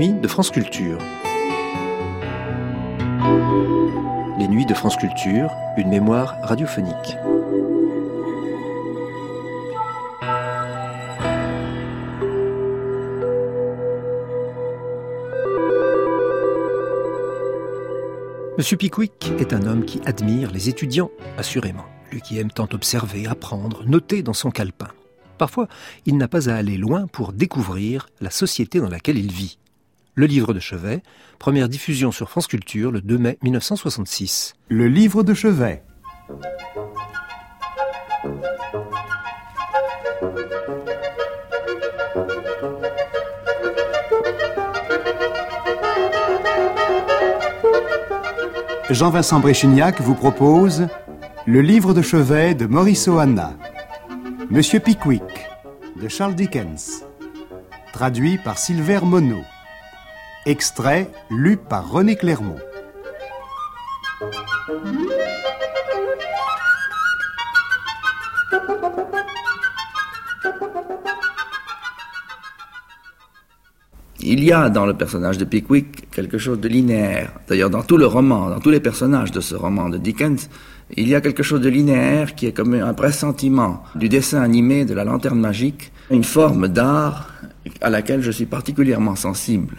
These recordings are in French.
nuits de France Culture. Les nuits de France Culture, une mémoire radiophonique. Monsieur Pickwick est un homme qui admire les étudiants, assurément. Lui qui aime tant observer, apprendre, noter dans son calepin. Parfois, il n'a pas à aller loin pour découvrir la société dans laquelle il vit. Le livre de chevet, première diffusion sur France Culture le 2 mai 1966. Le livre de chevet. Jean-Vincent Bréchignac vous propose Le livre de chevet de Maurice Ohana. Monsieur Pickwick de Charles Dickens. Traduit par Silver Monod. Extrait lu par René Clermont. Il y a dans le personnage de Pickwick quelque chose de linéaire. D'ailleurs, dans tout le roman, dans tous les personnages de ce roman de Dickens, il y a quelque chose de linéaire qui est comme un pressentiment du dessin animé de la lanterne magique, une forme d'art à laquelle je suis particulièrement sensible.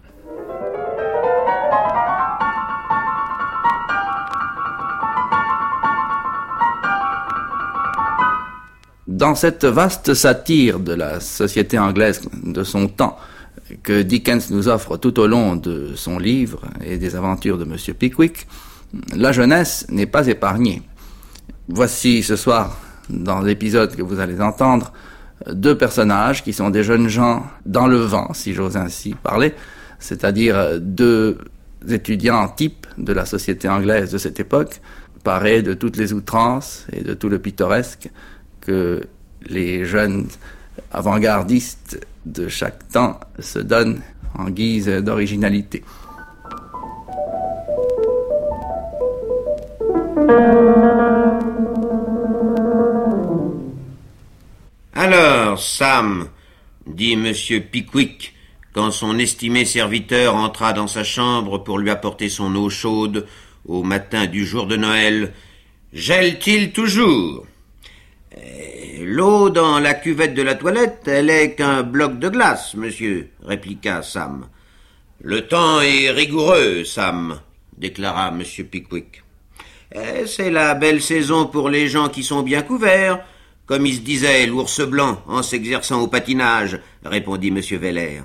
Dans cette vaste satire de la société anglaise de son temps, que Dickens nous offre tout au long de son livre et des aventures de Monsieur Pickwick, la jeunesse n'est pas épargnée. Voici ce soir, dans l'épisode que vous allez entendre, deux personnages qui sont des jeunes gens dans le vent, si j'ose ainsi parler, c'est-à-dire deux étudiants types de la société anglaise de cette époque, parés de toutes les outrances et de tout le pittoresque que les jeunes avant-gardistes de chaque temps se donnent en guise d'originalité. Alors, Sam, dit Monsieur Pickwick, quand son estimé serviteur entra dans sa chambre pour lui apporter son eau chaude au matin du jour de Noël, gèle-t-il toujours ? L'eau dans la cuvette de la toilette, elle est qu'un bloc de glace, monsieur, répliqua Sam. Le temps est rigoureux, Sam, déclara monsieur Pickwick. C'est la belle saison pour les gens qui sont bien couverts, comme il se disait l'ours blanc en s'exerçant au patinage, répondit monsieur Veller.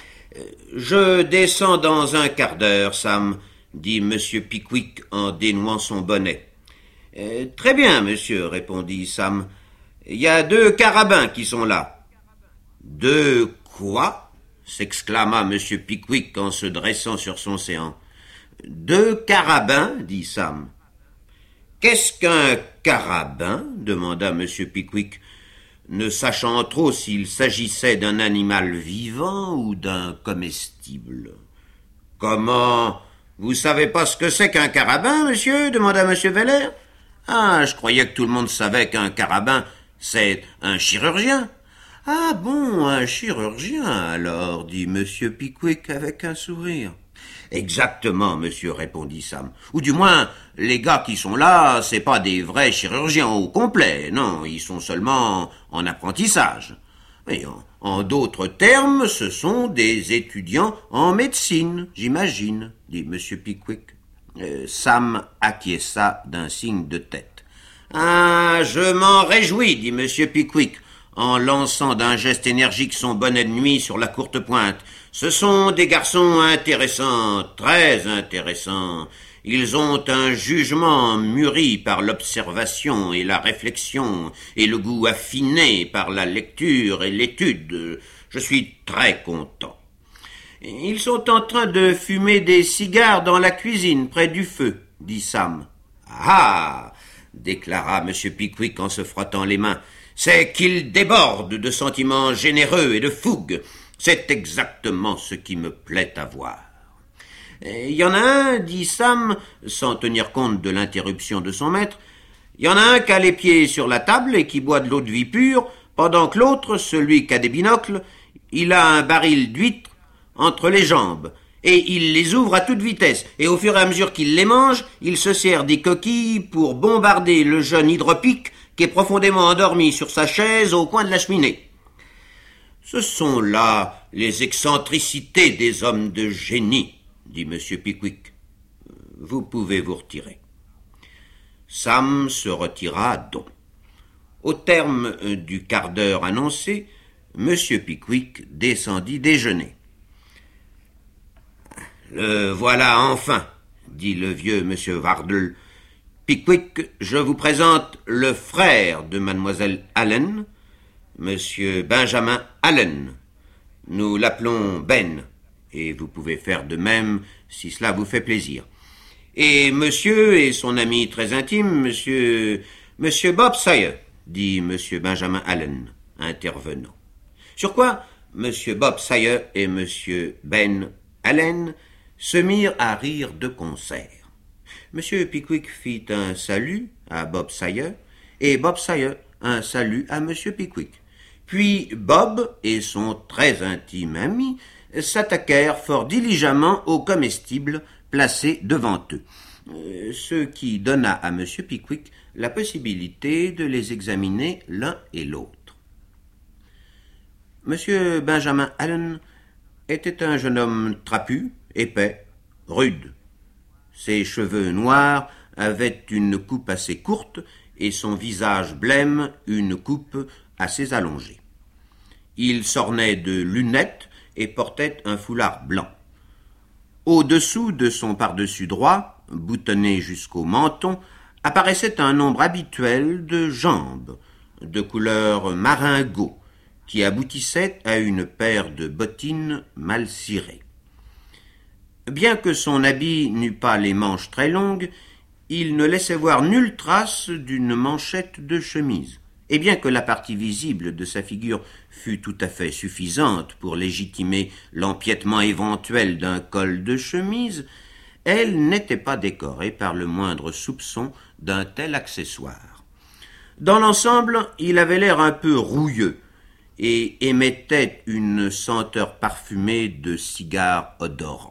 Je descends dans un quart d'heure, Sam, dit monsieur Pickwick en dénouant son bonnet. Très bien, monsieur, répondit Sam. Il y a deux carabins qui sont là. Deux quoi? S'exclama monsieur Pickwick en se dressant sur son séant. Deux carabins, dit Sam. Qu'est-ce qu'un carabin? Demanda monsieur Pickwick, ne sachant trop s'il s'agissait d'un animal vivant ou d'un comestible. Comment? Vous savez pas ce que c'est qu'un carabin, monsieur? Demanda monsieur Veller. Ah, je croyais que tout le monde savait qu'un carabin, c'est un chirurgien. Ah bon, un chirurgien alors, dit monsieur Pickwick avec un sourire. Exactement, monsieur, répondit Sam. Ou du moins, les gars qui sont là, c'est pas des vrais chirurgiens au complet, non, ils sont seulement en apprentissage. Mais en d'autres termes, ce sont des étudiants en médecine, j'imagine, dit monsieur Pickwick. Sam acquiesça d'un signe de tête. Ah, je m'en réjouis, dit monsieur Pickwick, en lançant d'un geste énergique son bonnet de nuit sur la courte pointe. Ce sont des garçons intéressants, très intéressants. Ils ont un jugement mûri par l'observation et la réflexion, et le goût affiné par la lecture et l'étude. Je suis très content. Ils sont en train de fumer des cigares dans la cuisine, près du feu, dit Sam. Ah, déclara monsieur Pickwick en se frottant les mains, c'est qu'ils débordent de sentiments généreux et de fougue. C'est exactement ce qui me plaît à voir. Il y en a un, dit Sam, sans tenir compte de l'interruption de son maître, il y en a un qui a les pieds sur la table et qui boit de l'eau de vie pure, pendant que l'autre, celui qui a des binocles, il a un baril d'huîtres entre les jambes, et il les ouvre à toute vitesse, et au fur et à mesure qu'il les mange, il se sert des coquilles pour bombarder le jeune hydropique qui est profondément endormi sur sa chaise au coin de la cheminée. Ce sont là les excentricités des hommes de génie, dit M. Pickwick. Vous pouvez vous retirer. Sam se retira donc. Au terme du quart d'heure annoncé, M. Pickwick descendit déjeuner. « Le voilà enfin, dit le vieux M. Wardle. Pickwick, je vous présente le frère de mademoiselle Allen, M. Benjamin Allen. Nous l'appelons Ben, et vous pouvez faire de même si cela vous fait plaisir. Et monsieur et son ami très intime, monsieur Bob Sawyer, dit M. Benjamin Allen, intervenant. Sur quoi M. Bob Sawyer et M. Ben Allen se mirent à rire de concert. M. Pickwick fit un salut à Bob Sawyer et Bob Sawyer un salut à M. Pickwick. Puis Bob et son très intime ami s'attaquèrent fort diligemment aux comestibles placés devant eux, ce qui donna à M. Pickwick la possibilité de les examiner l'un et l'autre. M. Benjamin Allen était un jeune homme trapu, épais, rude. Ses cheveux noirs avaient une coupe assez courte et son visage blême une coupe assez allongée. Il s'ornait de lunettes et portait un foulard blanc. Au-dessous de son pardessus droit, boutonné jusqu'au menton, apparaissait un nombre habituel de jambes, de couleur maringot, qui aboutissaient à une paire de bottines mal cirées. Bien que son habit n'eût pas les manches très longues, il ne laissait voir nulle trace d'une manchette de chemise. Et bien que la partie visible de sa figure fût tout à fait suffisante pour légitimer l'empiètement éventuel d'un col de chemise, elle n'était pas décorée par le moindre soupçon d'un tel accessoire. Dans l'ensemble, il avait l'air un peu rouilleux et émettait une senteur parfumée de cigares odorants.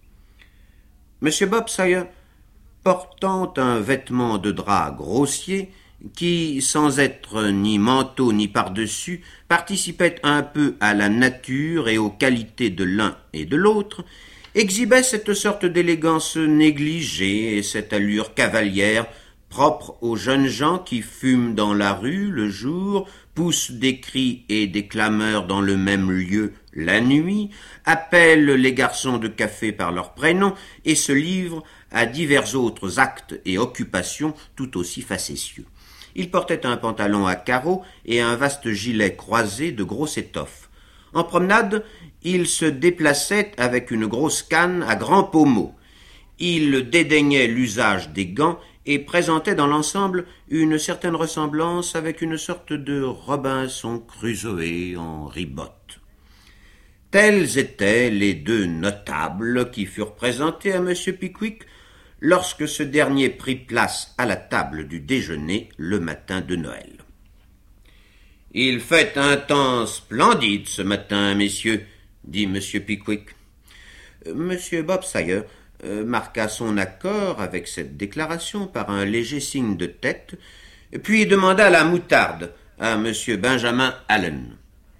M. Bob Sawyer, portant un vêtement de drap grossier, qui, sans être ni manteau ni par-dessus, participait un peu à la nature et aux qualités de l'un et de l'autre, exhibait cette sorte d'élégance négligée et cette allure cavalière propre aux jeunes gens qui fument dans la rue le jour, poussent des cris et des clameurs dans le même lieu la nuit, appellent les garçons de café par leur prénom et se livrent à divers autres actes et occupations tout aussi facétieux. Il portait un pantalon à carreaux et un vaste gilet croisé de grosse étoffe. En promenade, il se déplaçait avec une grosse canne à grands pommeaux. Il dédaignait l'usage des gants et présentait dans l'ensemble une certaine ressemblance avec une sorte de Robinson Crusoe en ribotte. Tels étaient les deux notables qui furent présentés à M. Pickwick lorsque ce dernier prit place à la table du déjeuner le matin de Noël. « Il fait un temps splendide ce matin, messieurs, » dit M. Pickwick. M. Bob Sawyer marqua son accord avec cette déclaration par un léger signe de tête, puis demanda la moutarde à M. Benjamin Allen.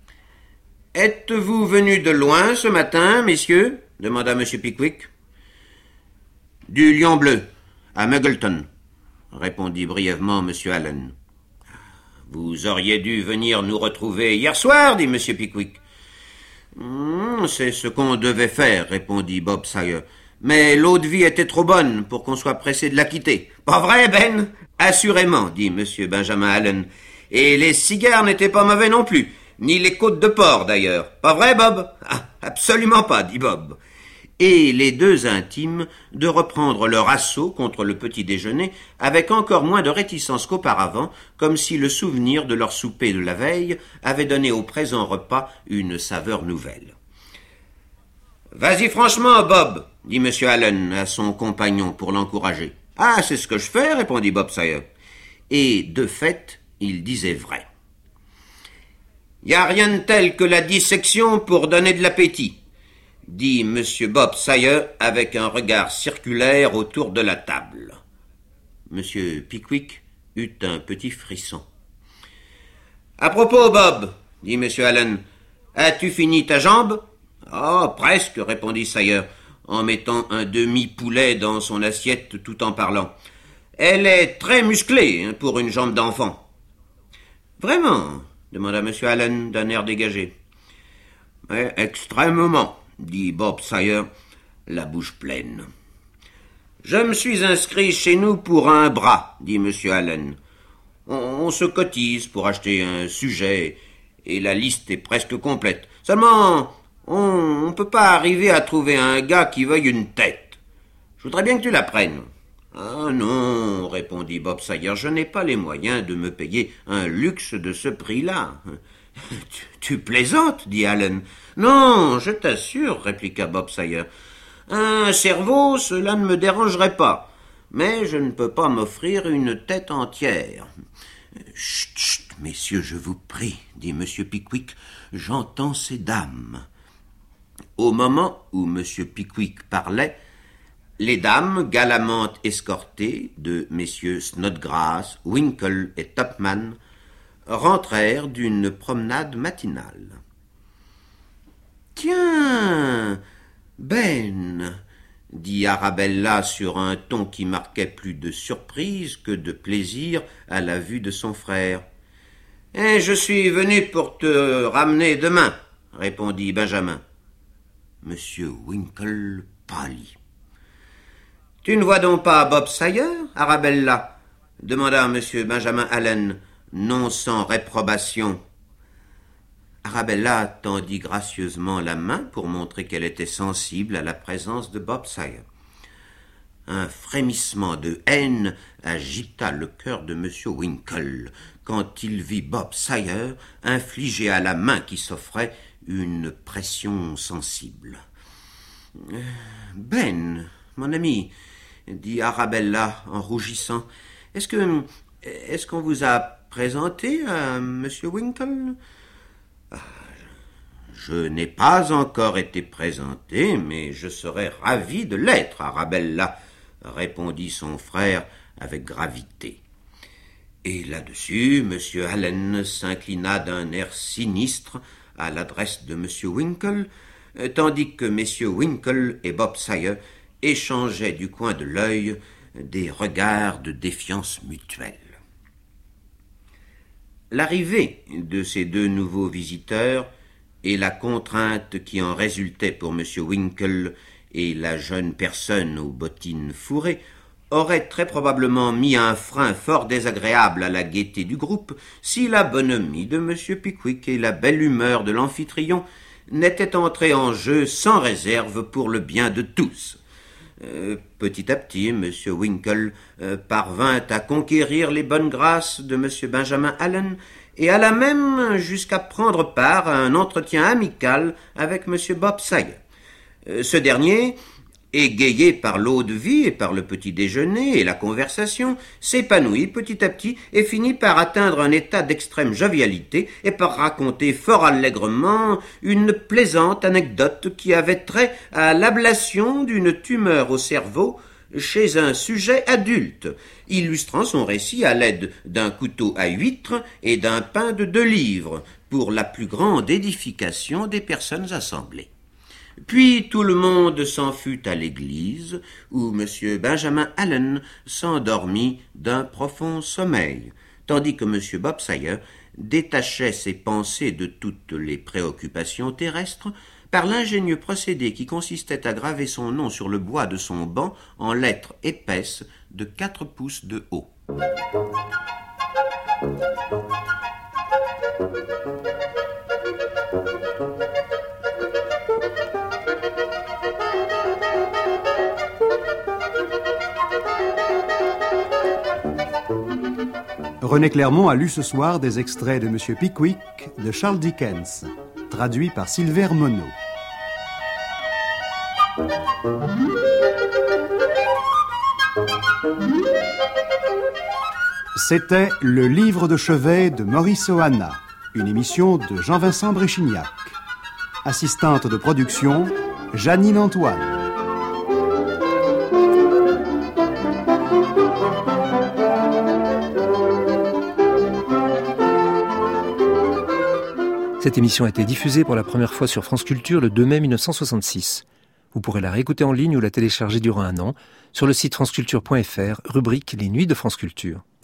« Êtes-vous venus de loin ce matin, messieurs » demanda M. Pickwick. « Du Lion Bleu, à Muggleton, » répondit brièvement M. Allen. « Vous auriez dû venir nous retrouver hier soir, dit M. Pickwick. « C'est ce qu'on devait faire, répondit Bob Sawyer. Mais l'eau-de-vie était trop bonne pour qu'on soit pressé de la quitter. Pas vrai, Ben? Assurément, dit M. Benjamin Allen. Et les cigares n'étaient pas mauvais non plus, ni les côtes de porc d'ailleurs. Pas vrai, Bob? Ah, absolument pas, dit Bob. Et les deux intimes de reprendre leur assaut contre le petit déjeuner avec encore moins de réticence qu'auparavant, comme si le souvenir de leur souper de la veille avait donné au présent repas une saveur nouvelle. « Vas-y franchement, Bob, dit M. Allen à son compagnon pour l'encourager. « Ah, c'est ce que je fais, répondit Bob Sawyer. Et de fait, il disait vrai. « Y a rien de tel que la dissection pour donner de l'appétit. dit M. Bob Sawyer avec un regard circulaire autour de la table. M. Pickwick eut un petit frisson. « À propos, Bob, dit M. Allen, as-tu fini ta jambe ?»« Oh, presque, répondit Sawyer, en mettant un demi-poulet dans son assiette tout en parlant. Elle est très musclée pour une jambe d'enfant. »« Vraiment ?» demanda M. Allen d'un air dégagé. « Extrêmement, dit Bob Sawyer, la bouche pleine. »« Je me suis inscrit chez nous pour un bras, dit M. Allen. On se cotise pour acheter un sujet et la liste est presque complète. Seulement, on ne peut pas arriver à trouver un gars qui veuille une tête. Je voudrais bien que tu la prennes. »« Ah non, répondit Bob Sawyer, je n'ai pas les moyens de me payer un luxe de ce prix-là. »« Tu plaisantes, dit Allen. »« Non, je t'assure, répliqua Bob Sawyer. Un cerveau, cela ne me dérangerait pas, mais je ne peux pas m'offrir une tête entière. »« Chut, chut, messieurs, je vous prie, dit M. Pickwick, j'entends ces dames. » Au moment où M. Pickwick parlait, les dames, galamment escortées de messieurs Snodgrass, Winkle et Tupman, rentrèrent d'une promenade matinale. « Tiens, Ben, dit Arabella sur un ton qui marquait plus de surprise que de plaisir à la vue de son frère. « Je suis venu pour te ramener demain, répondit Benjamin. Monsieur Winkle pâlit. « Tu ne vois donc pas Bob Sawyer, Arabella ?» demanda M. Benjamin Allen, non sans réprobation. Arabella tendit gracieusement la main pour montrer qu'elle était sensible à la présence de Bob Sawyer. Un frémissement de haine agita le cœur de M. Winkle quand il vit Bob Sawyer infliger à la main qui s'offrait une pression sensible. « Ben, mon ami, dit Arabella en rougissant, est-ce qu'on vous a présenté à M. Winkle ? » Je n'ai pas encore été présenté, mais je serais ravi de l'être, Arabella, répondit son frère avec gravité. Et là-dessus, M. Allen s'inclina d'un air sinistre à l'adresse de M. Winkle, tandis que messieurs Winkle et Bob Sawyer échangeaient du coin de l'œil des regards de défiance mutuelle. L'arrivée de ces deux nouveaux visiteurs et la contrainte qui en résultait pour M. Winkle et la jeune personne aux bottines fourrées auraient très probablement mis un frein fort désagréable à la gaieté du groupe si la bonhomie de M. Pickwick et la belle humeur de l'amphitryon n'étaient entrées en jeu sans réserve pour le bien de tous. Petit à petit, M. Winkle parvint à conquérir les bonnes grâces de M. Benjamin Allen et alla même jusqu'à prendre part à un entretien amical avec M. Bob Sawyer. Ce dernier, égayé par l'eau-de-vie et par le petit déjeuner et la conversation, s'épanouit petit à petit et finit par atteindre un état d'extrême jovialité et par raconter fort allègrement une plaisante anecdote qui avait trait à l'ablation d'une tumeur au cerveau chez un sujet adulte, illustrant son récit à l'aide d'un couteau à huître et d'un pain de 2 livres, pour la plus grande édification des personnes assemblées. Puis tout le monde s'en fut à l'église, où M. Benjamin Allen s'endormit d'un profond sommeil, tandis que M. Bob Sawyer détachait ses pensées de toutes les préoccupations terrestres par l'ingénieux procédé qui consistait à graver son nom sur le bois de son banc en lettres épaisses de 4 pouces de haut. René Clermont a lu ce soir des extraits de M. Pickwick de Charles Dickens, traduit par Silver Monod. C'était Le livre de chevet de Maurice Ohana, une émission de Jean-Vincent Bréchignac. Assistante de production, Janine Antoine. Cette émission a été diffusée pour la première fois sur France Culture le 2 mai 1966. Vous pourrez la réécouter en ligne ou la télécharger durant un an sur le site franceculture.fr, rubrique Les Nuits de France Culture.